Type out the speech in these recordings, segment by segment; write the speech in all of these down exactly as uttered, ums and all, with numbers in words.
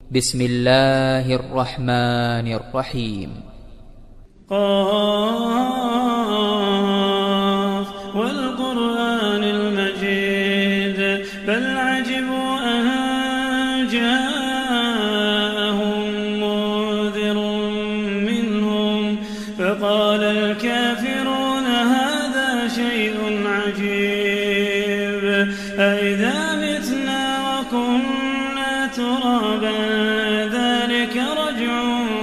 بسم الله الرحمن الرحيم. قاف والقرآن المجيد بل عجبوا أن جاءهم منذر منهم فقال الكافرون هذا شيء عجيب أإذا متنا وكنا ترابا ذلك رجع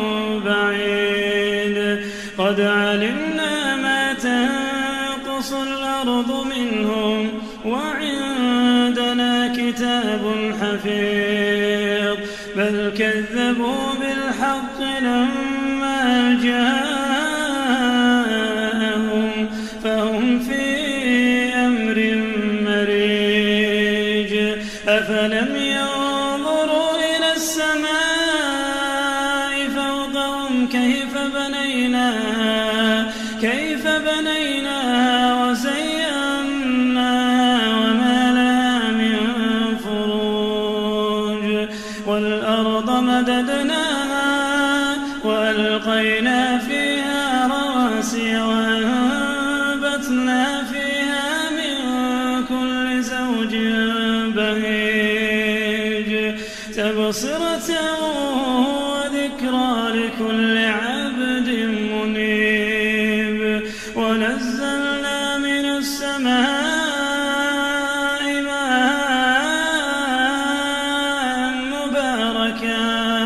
بعيد قد علمنا ما تنقص الأرض منهم وعندنا كتاب حفيظ بل كذبوا بالحق لما جاءهم فهم في أمر مريج أفلم ينظروا إلى السماء فوقهم كيف بنيناها كيف بنيناها وزيناها وما لها من فروج والأرض مددناها وألقينا فيها رواسي وأنبتنا فيها من كل زوج بهيج تبصرة وذكرى لكل عبد منيب ونزلنا من السماء ماء مباركا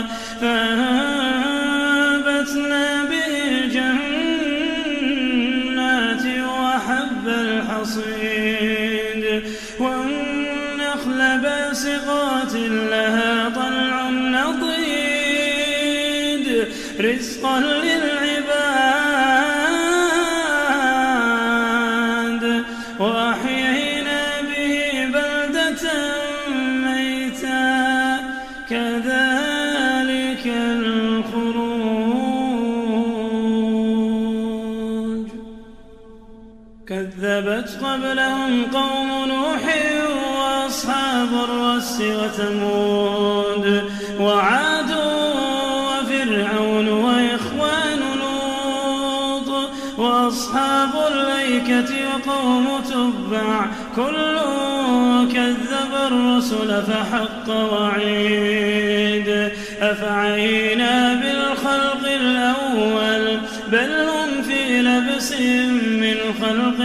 فأنبتنا به جنات وحب الحصيد والنخل باسقات لها طلع نضيد رزقا للعباد وأحيينا به بلدة ميتا كذلك الخروج كذبت قبلهم قوم نوح وأصحاب الرس وثمود وعاد وفرعون وإخوان لوط وأصحاب الأيكة وقوم تبع كل كذب الرسل فحق وعيد أفعينا بالخلق الأول بل هم في لبس من خلق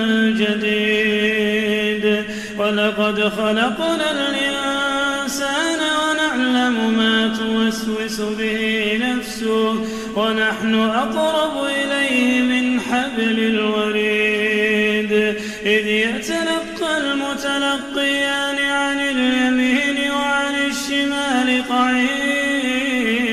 جديد ولقد خلقنا الإنسان ونعلم ما توسوس به نفسه ونحن أقرب إليه من حبل الوريد إذ يتلقى المتلقي